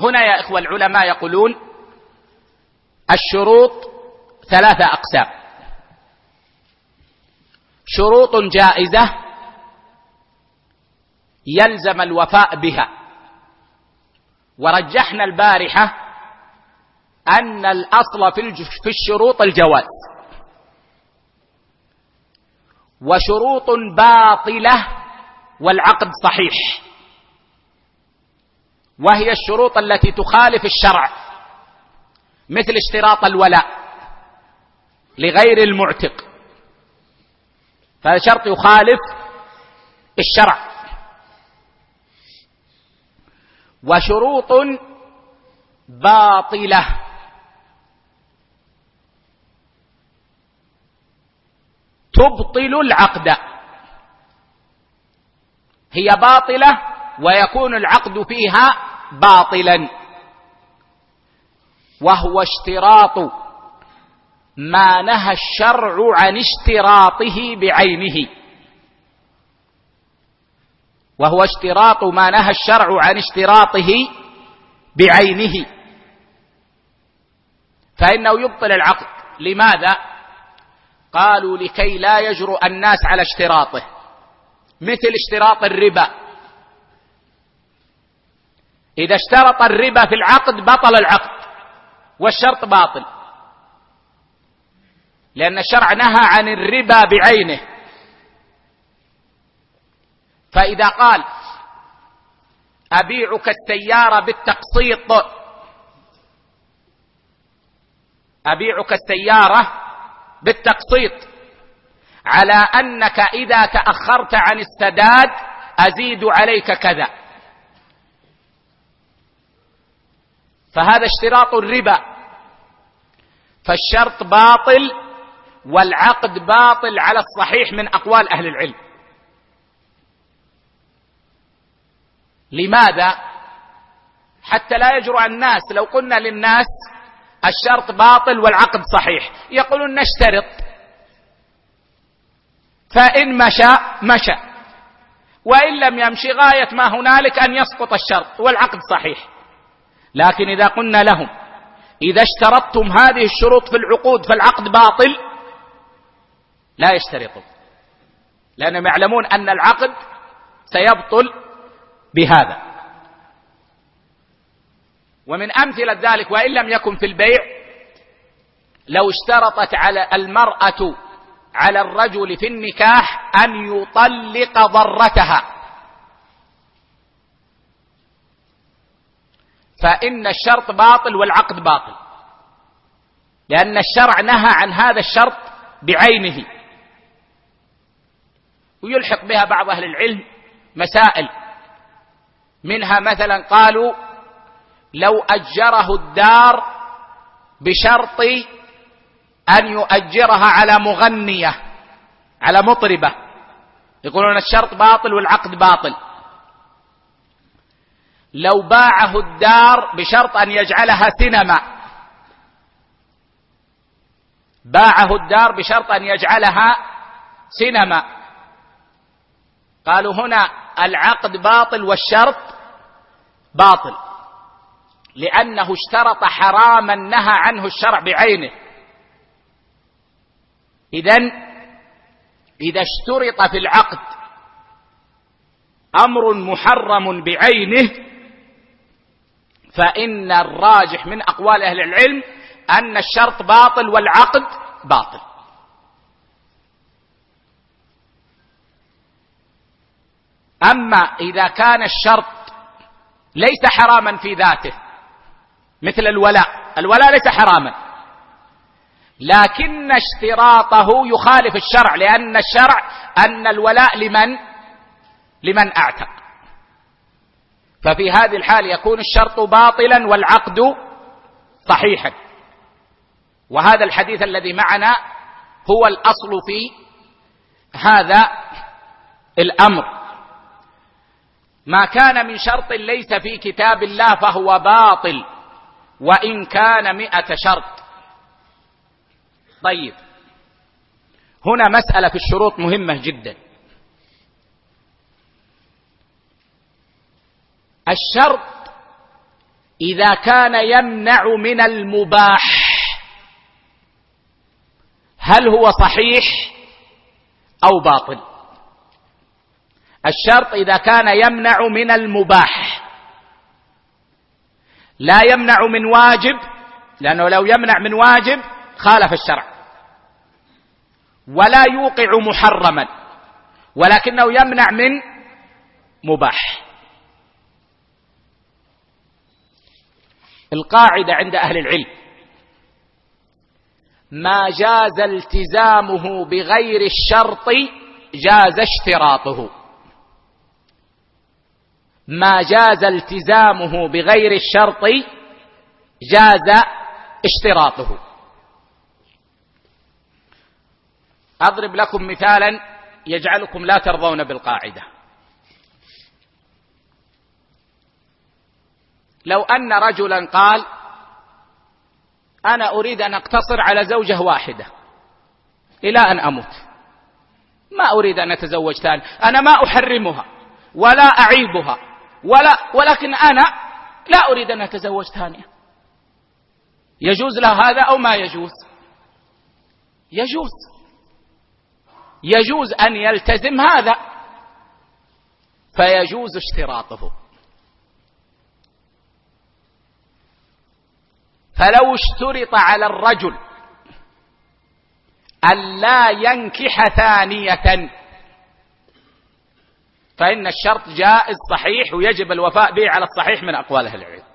هنا يا إخوة العلماء يقولون الشروط 3 أقسام: شروط جائزة يلزم الوفاء بها، ورجحنا البارحة أن الأصل في الشروط الجواز، وشروط باطلة والعقد صحيح، وهي الشروط التي تخالف الشرع، مثل اشتراط الولاء لغير المعتق، فهذا شرط يخالف الشرع. وشروط باطلة تبطل العقد، هي باطلة ويكون العقد فيها باطلا، وهو اشتراط ما نهى الشرع عن اشتراطه بعينه، وهو اشتراط ما نهى الشرع عن اشتراطه بعينه، فإنه يبطل العقد. لماذا؟ قالوا لكي لا يجرؤ الناس على اشتراطه، مثل اشتراط الربا، إذا اشترط الربا في العقد بطل العقد والشرط باطل، لأن الشرع نهى عن الربا بعينه. فإذا قال أبيعك السيارة بالتقسيط، أبيعك السيارة بالتقسيط على أنك إذا تأخرت عن السداد أزيد عليك كذا، فهذا اشتراط الربا، فالشرط باطل والعقد باطل على الصحيح من أقوال أهل العلم. لماذا؟ حتى لا يجرؤ الناس، لو قلنا للناس الشرط باطل والعقد صحيح يقولون نشترط، فإن مشى مشى، وإن لم يمشي غاية ما هنالك أن يسقط الشرط والعقد صحيح. لكن إذا قلنا لهم إذا اشترطتم هذه الشروط في العقود فالعقد باطل، لا يشترطون، لأنهم يعلمون أن العقد سيبطل بهذا. ومن أمثلة ذلك، وإن لم يكن في البيع، لو اشترطت على المرأة على الرجل في النكاح أن يطلق ضرتها، فإن الشرط باطل والعقد باطل، لأن الشرع نهى عن هذا الشرط بعينه. ويلحق بها بعض أهل العلم مسائل، منها مثلا قالوا لو أجره الدار بشرط أن يؤجرها على مغنية، على مطربة، يقولون الشرط باطل والعقد باطل. لو باعه الدار بشرط أن يجعلها سينما، باعه الدار بشرط أن يجعلها سينما، قالوا هنا العقد باطل والشرط باطل، لأنه اشترط حراما نهى عنه الشرع بعينه. إذا اشترط في العقد أمر محرم بعينه، فإن الراجح من أقوال أهل العلم أن الشرط باطل والعقد باطل. أما إذا كان الشرط ليس حراما في ذاته، مثل الولاء ليس حراما، لكن اشتراطه يخالف الشرع، لأن الشرع أن الولاء لمن أعتق، ففي هذه الحال يكون الشرط باطلا والعقد صحيحا. وهذا الحديث الذي معنا هو الأصل في هذا الأمر. ما كان من شرط ليس في كتاب الله فهو باطل وإن كان 100 شرط. طيب، هنا مسألة في الشروط مهمة جدا. الشرط إذا كان يمنع من المباح هل هو صحيح أو باطل؟ الشرط إذا كان يمنع من المباح، لا يمنع من واجب، لأنه لو يمنع من واجب خالف الشرع، ولا يوقع محرما، ولكنه يمنع من مباح. القاعدة عند أهل العلم: ما جاز التزامه بغير الشرط جاز اشتراطه. ما جاز التزامه بغير الشرط جاز اشتراطه. أضرب لكم مثالا يجعلكم لا ترضون بالقاعدة. لو أن رجلا قال: أنا أريد أن أقتصر على زوجة واحدة إلى أن أموت، ما أريد أن أتزوج ثاني، أنا ما أحرمها ولا أعيبها ولكن أنا لا أريد أن أتزوج ثانية. يجوز له هذا أو ما يجوز؟ يجوز أن يلتزم هذا، فيجوز اشتراطه. فلو اشترط على الرجل أن لا ينكح ثانية فإن الشرط جائز صحيح ويجب الوفاء به على الصحيح من أقوال أهل العلم.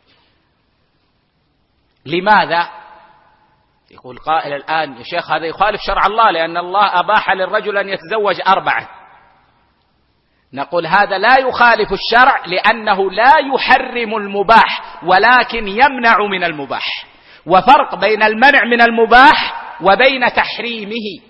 لماذا؟ يقول قائل الآن: يا شيخ هذا يخالف شرع الله، لأن الله أباح للرجل أن يتزوج 4. نقول هذا لا يخالف الشرع، لأنه لا يحرم المباح ولكن يمنع من المباح، وفرق بين المنع من المباح وبين تحريمه.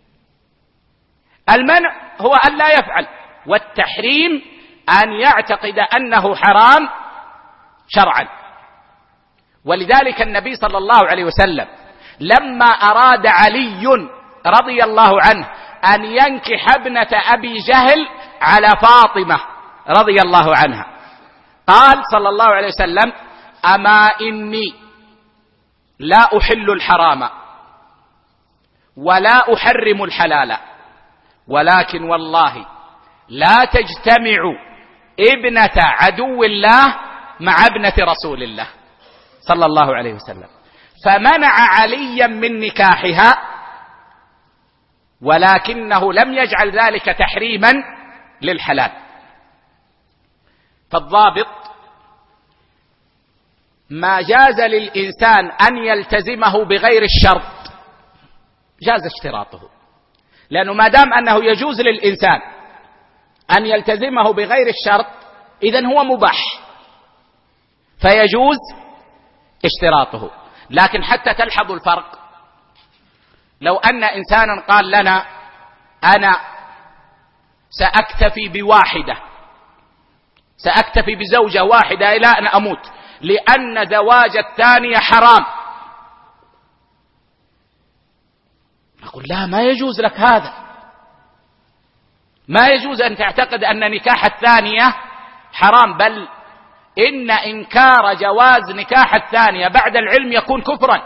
المنع هو أن لا يفعل، والتحريم أن يعتقد أنه حرام شرعا. ولذلك النبي صلى الله عليه وسلم لما أراد علي رضي الله عنه أن ينكح ابنة أبي جهل على فاطمة رضي الله عنها، قال صلى الله عليه وسلم: أما إني لا أحل الحرام ولا أحرم الحلال، ولكن والله لا تجتمع ابنة عدو الله مع ابنة رسول الله صلى الله عليه وسلم، فمنع عليا من نكاحها، ولكنه لم يجعل ذلك تحريما للحلال. فالضابط: ما جاز للإنسان أن يلتزمه بغير الشرط جاز اشتراطه، لأنه ما دام أنه يجوز للإنسان أن يلتزمه بغير الشرط إذن هو مباح، فيجوز اشتراطه. لكن حتى تلحظوا الفرق، لو أن إنسانا قال لنا: أنا سأكتفي بواحدة، سأكتفي بزوجة واحدة إلى أن أموت، لأن زواج الثانية حرام، نقول: لا، ما يجوز لك هذا، ما يجوز أن تعتقد أن نكاح الثانية حرام، بل إن إنكار جواز نكاح الثانية بعد العلم يكون كفرا.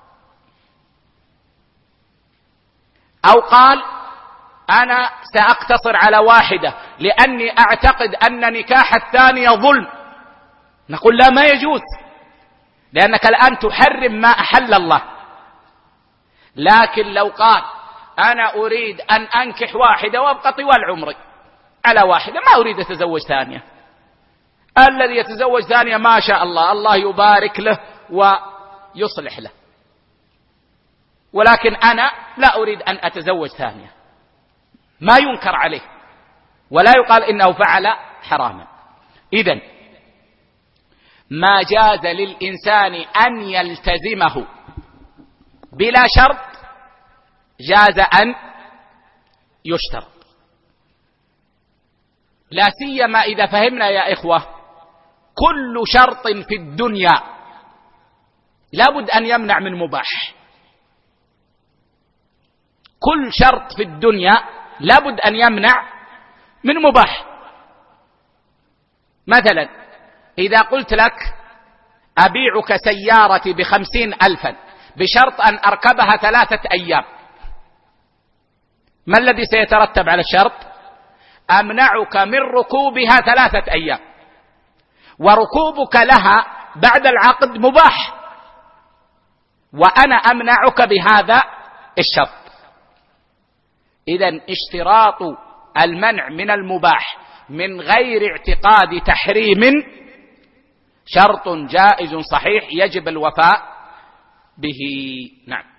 أو قال: أنا سأقتصر على واحدة لأني أعتقد أن نكاح الثانية ظلم، نقول: لا، ما يجوز، لأنك الآن تحرم ما أحل الله. لكن لو قال: أنا أريد أن أنكح واحدة وأبقى طوال عمري على واحدة، ما أريد أتزوج ثانية، الذي يتزوج ثانية ما شاء الله، الله يبارك له ويصلح له، ولكن أنا لا أريد أن أتزوج ثانية، ما ينكر عليه ولا يقال إنه فعل حراما. إذن ما جاز للإنسان أن يلتزمه بلا شرط جاز أن يشترط، لا سيما إذا فهمنا يا إخوة كل شرط في الدنيا لابد أن يمنع من مباح، كل شرط في الدنيا لابد أن يمنع من مباح. مثلا إذا قلت لك: أبيعك سيارتي ب50,000 بشرط أن أركبها 3 أيام، ما الذي سيترتب على الشرط؟ أمنعك من ركوبها 3 أيام، وركوبك لها بعد العقد مباح، وأنا أمنعك بهذا الشرط. إذن اشتراط المنع من المباح من غير اعتقاد تحريم شرط جائز صحيح يجب الوفاء به. نعم.